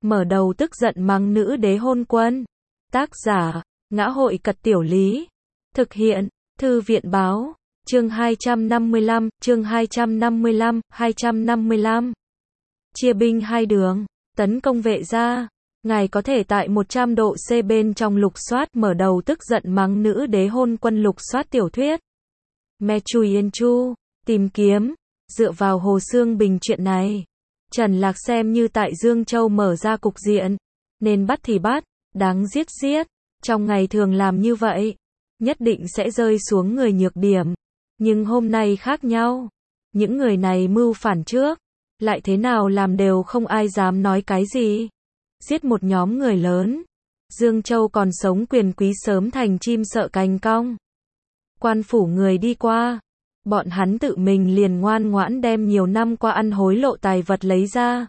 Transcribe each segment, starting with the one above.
mở đầu tức giận mắng nữ đế hôn quân. Tác giả, Ngã hội Cật Tiểu Lý. Thực hiện, Thư viện báo. Chương 255, chương 255. Chia binh hai đường, tấn công Vệ gia. Ngài có thể tại 100 độ C bên trong lục soát mở đầu tức giận mắng nữ đế hôn quân lục soát tiểu thuyết. Me Chui Yên Chu, tìm kiếm, dựa vào Hồ Xương Bình chuyện này. Trần Lạc xem như tại Dương Châu mở ra cục diện, nên bắt thì bắt, đáng giết giết. Trong ngày thường làm như vậy, nhất định sẽ rơi xuống người nhược điểm. Nhưng hôm nay khác nhau. Những người này mưu phản trước, lại thế nào làm đều không ai dám nói cái gì. Giết một nhóm người lớn. Dương Châu còn sống quyền quý sớm thành chim sợ cành cong. Quan phủ người đi qua, bọn hắn tự mình liền ngoan ngoãn đem nhiều năm qua ăn hối lộ tài vật lấy ra.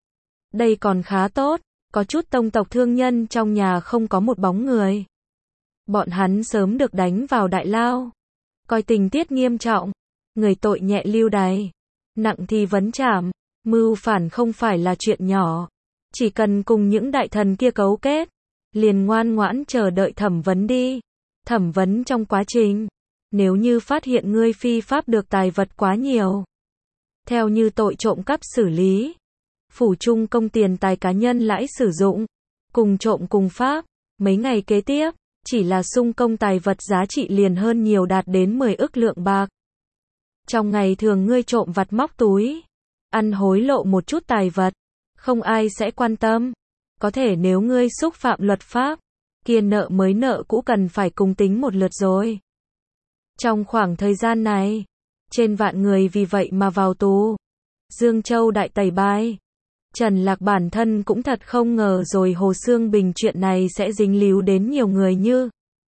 Đây còn khá tốt, có chút tông tộc thương nhân trong nhà không có một bóng người. Bọn hắn sớm được đánh vào đại lao. Coi tình tiết nghiêm trọng, người tội nhẹ lưu đày, nặng thì vấn trảm. Mưu phản không phải là chuyện nhỏ. Chỉ cần cùng những đại thần kia cấu kết, liền ngoan ngoãn chờ đợi thẩm vấn đi. Thẩm vấn trong quá trình, nếu như phát hiện ngươi phi pháp được tài vật quá nhiều, theo như tội trộm cắp xử lý. Phủ trung công tiền tài cá nhân lãi sử dụng, cùng trộm cùng pháp. Mấy ngày kế tiếp, chỉ là sung công tài vật giá trị liền hơn nhiều đạt đến 10 ức lượng bạc. Trong ngày thường ngươi trộm vặt móc túi, ăn hối lộ một chút tài vật, không ai sẽ quan tâm. Có thể nếu ngươi xúc phạm luật pháp, kia nợ mới nợ cũ cần phải cùng tính một lượt rồi. Trong khoảng thời gian này, trên vạn người vì vậy mà vào tù. Dương Châu đại tẩy bài. Trần Lạc bản thân cũng thật không ngờ rồi Hồ Xương Bình chuyện này sẽ dính líu đến nhiều người như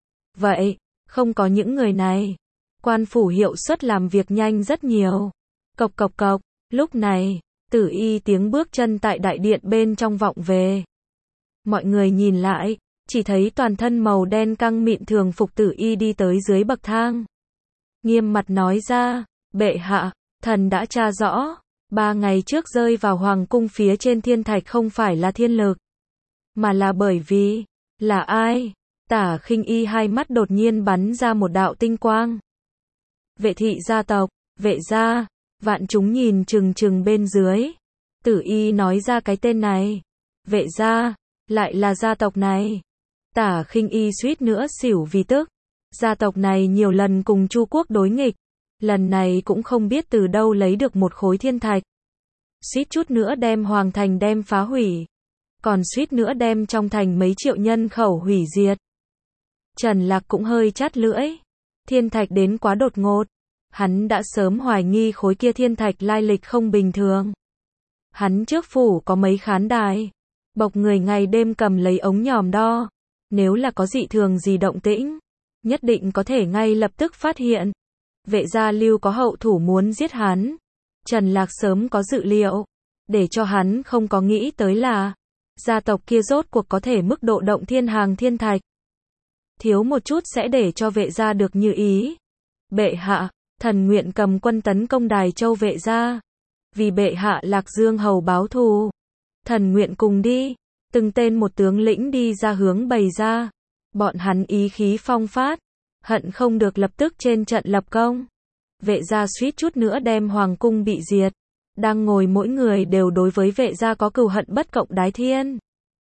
vậy. Không có những người này, quan phủ hiệu suất làm việc nhanh rất nhiều. Cộc cộc cộc, lúc này, Tử Y tiếng bước chân tại đại điện bên trong vọng về. Mọi người nhìn lại, chỉ thấy toàn thân màu đen căng mịn thường phục Tử Y đi tới dưới bậc thang. Nghiêm mặt nói ra, bệ hạ, thần đã tra rõ, 3 ngày trước rơi vào hoàng cung phía trên thiên thạch không phải là thiên lực, mà là bởi vì, là ai? Tả Khinh Y hai mắt đột nhiên bắn ra một đạo tinh quang. Vệ thị gia tộc, Vệ gia. Vạn chúng nhìn chừng chừng bên dưới. Tử Y nói ra cái tên này. Vệ gia, lại là gia tộc này. Tả Khinh Y suýt nữa xỉu vì tức. Gia tộc này nhiều lần cùng Chu quốc đối nghịch, lần này cũng không biết từ đâu lấy được một khối thiên thạch. Suýt chút nữa đem hoàng thành đem phá hủy, còn suýt nữa đem trong thành mấy triệu nhân khẩu hủy diệt. Trần Lạc cũng hơi chát lưỡi. Thiên thạch đến quá đột ngột. Hắn đã sớm hoài nghi khối kia thiên thạch lai lịch không bình thường. Hắn trước phủ có mấy khán đài, bộc người ngày đêm cầm lấy ống nhòm đo. Nếu là có dị thường gì động tĩnh, nhất định có thể ngay lập tức phát hiện. Vệ gia Lưu có hậu thủ muốn giết hắn. Trần Lạc sớm có dự liệu, để cho hắn không có nghĩ tới là gia tộc kia rốt cuộc có thể mức độ động thiên hàng thiên thạch. Thiếu một chút sẽ để cho Vệ gia được như ý. Bệ hạ, thần nguyện cầm quân tấn công Đài Châu Vệ gia, vì bệ hạ Lạc Dương hầu báo thù. Thần nguyện cùng đi. Từng tên một tướng lĩnh đi ra hướng bày ra. Bọn hắn ý khí phong phát, hận không được lập tức trên trận lập công. Vệ gia suýt chút nữa đem hoàng cung bị diệt. Đang ngồi mỗi người đều đối với Vệ gia có cừu hận bất cộng đái thiên.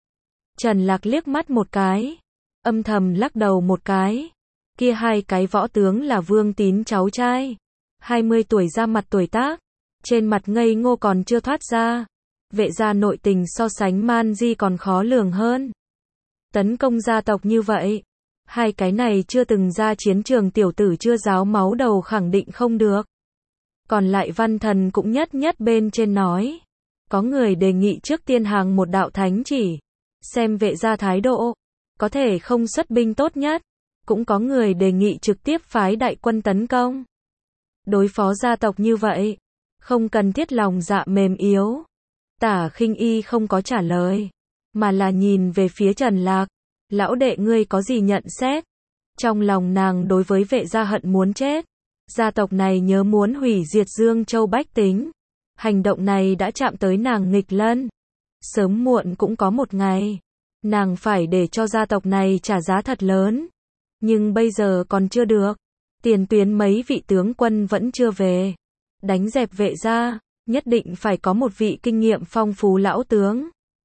Trần Lạc liếc mắt một cái, âm thầm lắc đầu một cái. Kia hai cái võ tướng là Vương Tín cháu trai, 20 tuổi ra mặt tuổi tác, trên mặt ngây ngô còn chưa thoát ra. Vệ gia nội tình so sánh Man Di còn khó lường hơn. Tấn công gia tộc như vậy, hai cái này chưa từng ra chiến trường tiểu tử chưa ráo máu đầu khẳng định không được. Còn lại Văn Thần cũng nhất bên trên nói. Có người đề nghị trước tiên hàng một đạo thánh chỉ, xem Vệ gia thái độ, có thể không xuất binh tốt nhất. Cũng có người đề nghị trực tiếp phái đại quân tấn công. Đối phó gia tộc như vậy, không cần thiết lòng dạ mềm yếu. Tả Khinh Y không có trả lời, mà là nhìn về phía Trần Lạc. Lão đệ ngươi có gì nhận xét? Trong lòng nàng đối với Vệ gia hận muốn chết. Gia tộc này nhớ muốn hủy diệt Dương Châu bách tính. Hành động này đã chạm tới nàng nghịch lân. Sớm muộn cũng có một ngày, nàng phải để cho gia tộc này trả giá thật lớn. Nhưng bây giờ còn chưa được. Tiền tuyến mấy vị tướng quân vẫn chưa về. Đánh dẹp Vệ gia, nhất định phải có một vị kinh nghiệm phong phú lão tướng.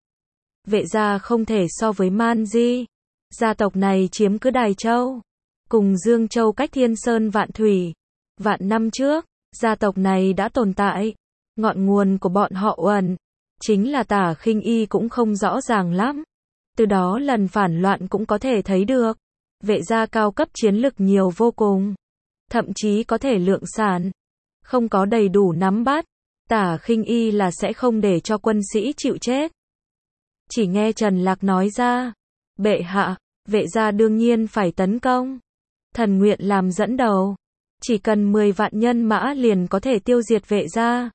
Vệ gia không thể so với Man Di. Gia tộc này chiếm cứ Đài Châu, cùng Dương Châu cách thiên sơn vạn thủy. Vạn năm trước, gia tộc này đã tồn tại. Ngọn nguồn của bọn họ Uẩn, chính là Tả Khinh Y cũng không rõ ràng lắm. Từ đó lần phản loạn cũng có thể thấy được. Vệ gia cao cấp chiến lực nhiều vô cùng. Thậm chí có thể lượng sản. Không có đầy đủ nắm bắt, Tả Khinh Y là sẽ không để cho quân sĩ chịu chết. Chỉ nghe Trần Lạc nói ra, bệ hạ, vệ gia đương nhiên phải tấn công. Thần nguyện làm dẫn đầu. Chỉ cần 10 vạn nhân mã liền có thể tiêu diệt vệ gia.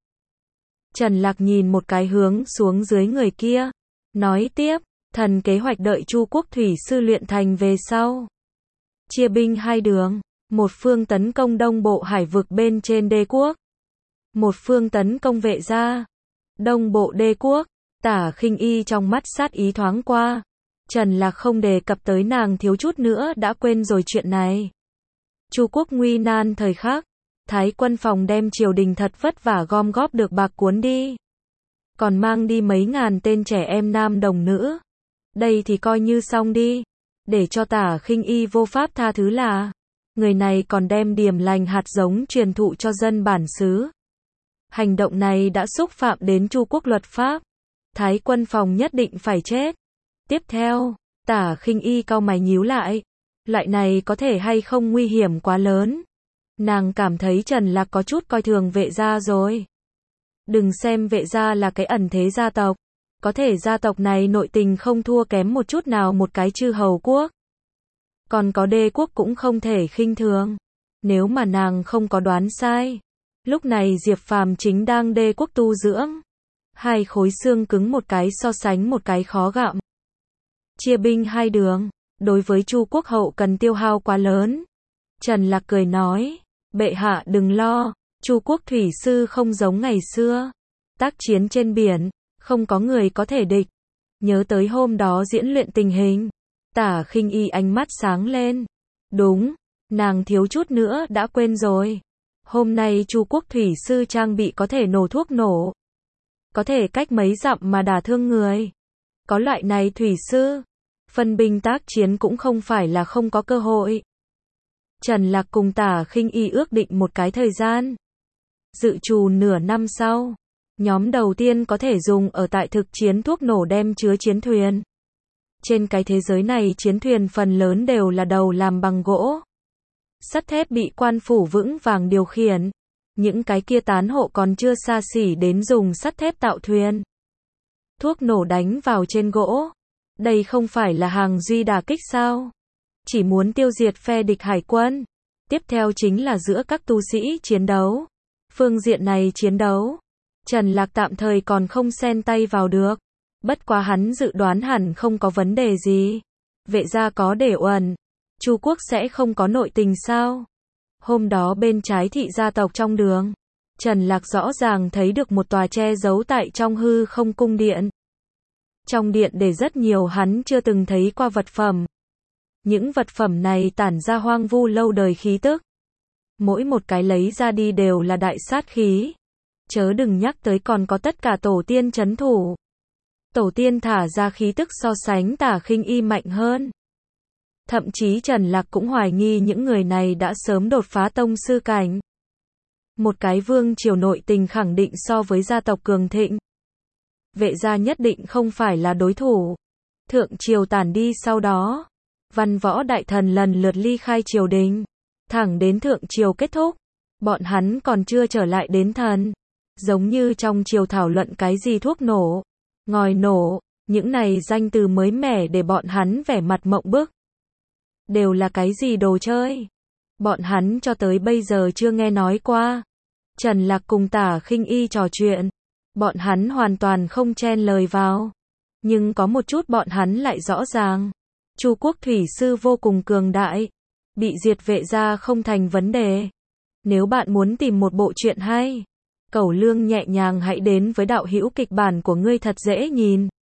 Trần Lạc nhìn một cái hướng xuống dưới người kia. Nói tiếp, thần kế hoạch đợi Chu Quốc thủy sư luyện thành về sau. Chia binh hai đường. Một phương tấn công đông bộ hải vực bên trên đế quốc. Một phương tấn công vệ gia. Đông bộ đế quốc. Tả Khinh Y trong mắt sát ý thoáng qua. Trần Lạc không đề cập tới nàng thiếu chút nữa đã quên rồi chuyện này. Chu Quốc nguy nan thời khắc. Thái quân phòng đem triều đình thật vất vả gom góp được bạc cuốn đi. Còn mang đi mấy ngàn tên trẻ em nam đồng nữ. Đây thì coi như xong đi. Để cho Tả Khinh Y vô pháp tha thứ là. Người này còn đem điểm lành hạt giống truyền thụ cho dân bản xứ. Hành động này đã xúc phạm đến Chu Quốc luật pháp. Thái quân phòng nhất định phải chết. Tiếp theo, Tả Khinh Y cau mày nhíu lại. Loại này có thể hay không nguy hiểm quá lớn. Nàng cảm thấy Trần Lạc có chút coi thường vệ gia rồi. Đừng xem vệ gia là cái ẩn thế gia tộc. Có thể gia tộc này nội tình không thua kém một chút nào một cái chư hầu quốc. Còn có đế quốc cũng không thể khinh thường. Nếu mà nàng không có đoán sai. Lúc này Diệp Phàm chính đang đế quốc tu dưỡng. Hai khối xương cứng một cái so sánh một cái khó gặm. Chia binh hai đường. Đối với Chu Quốc hậu cần tiêu hao quá lớn. Trần Lạc cười nói. Bệ hạ đừng lo. Chu Quốc thủy sư không giống ngày xưa. Tác chiến trên biển. Không có người có thể địch. Nhớ tới hôm đó diễn luyện tình hình. Tả Khinh Y ánh mắt sáng lên. Đúng, nàng thiếu chút nữa đã quên rồi. Hôm nay Chu Quốc thủy sư trang bị có thể nổ thuốc nổ. Có thể cách mấy dặm mà đả thương người. Có loại này thủy sư. Phân binh tác chiến cũng không phải là không có cơ hội. Trần Lạc cùng Tả Khinh Y ước định một cái thời gian. Dự trù nửa năm sau. Nhóm đầu tiên có thể dùng ở tại thực chiến thuốc nổ đem chứa chiến thuyền. Trên cái thế giới này chiến thuyền phần lớn đều là đầu làm bằng gỗ. Sắt thép bị quan phủ vững vàng điều khiển. Những cái kia tán hộ còn chưa xa xỉ đến dùng sắt thép tạo thuyền. Thuốc nổ đánh vào trên gỗ. Đây không phải là hàng duy đả kích sao? Chỉ muốn tiêu diệt phe địch hải quân. Tiếp theo chính là giữa các tu sĩ chiến đấu. Phương diện này chiến đấu. Trần Lạc tạm thời còn không xen tay vào được. Bất quá hắn dự đoán hẳn không có vấn đề gì. Vệ gia có để Uẩn. Chu Quốc sẽ không có nội tình sao? Hôm đó bên trái thị gia tộc trong đường. Trần Lạc rõ ràng thấy được một tòa che giấu tại trong hư không cung điện. Trong điện để rất nhiều hắn chưa từng thấy qua vật phẩm. Những vật phẩm này tản ra hoang vu lâu đời khí tức. Mỗi một cái lấy ra đi đều là đại sát khí. Chớ đừng nhắc tới còn có tất cả tổ tiên trấn thủ. Tổ tiên thả ra khí tức so sánh Tả Khinh Y mạnh hơn. Thậm chí Trần Lạc cũng hoài nghi những người này đã sớm đột phá tông sư cảnh. Một cái vương triều nội tình khẳng định so với gia tộc cường thịnh. Vệ gia nhất định không phải là đối thủ. Thượng triều tàn đi sau đó. Văn võ đại thần lần lượt ly khai triều đình. Thẳng đến thượng triều kết thúc. Bọn hắn còn chưa trở lại đến thần. Giống như trong triều thảo luận cái gì thuốc nổ, ngòi nổ, những này danh từ mới mẻ để bọn hắn vẻ mặt mộng bức. Đều là cái gì đồ chơi? Bọn hắn cho tới bây giờ chưa nghe nói qua. Trần Lạc cùng Tả Khinh Y trò chuyện. Bọn hắn hoàn toàn không chen lời vào. Nhưng có một chút bọn hắn lại rõ ràng. Chu Quốc thủy sư vô cùng cường đại. Bị diệt vệ gia không thành vấn đề. Nếu bạn muốn tìm một bộ truyện hay, Cẩu Lương nhẹ nhàng hãy đến với đạo hữu kịch bản của ngươi thật dễ nhìn.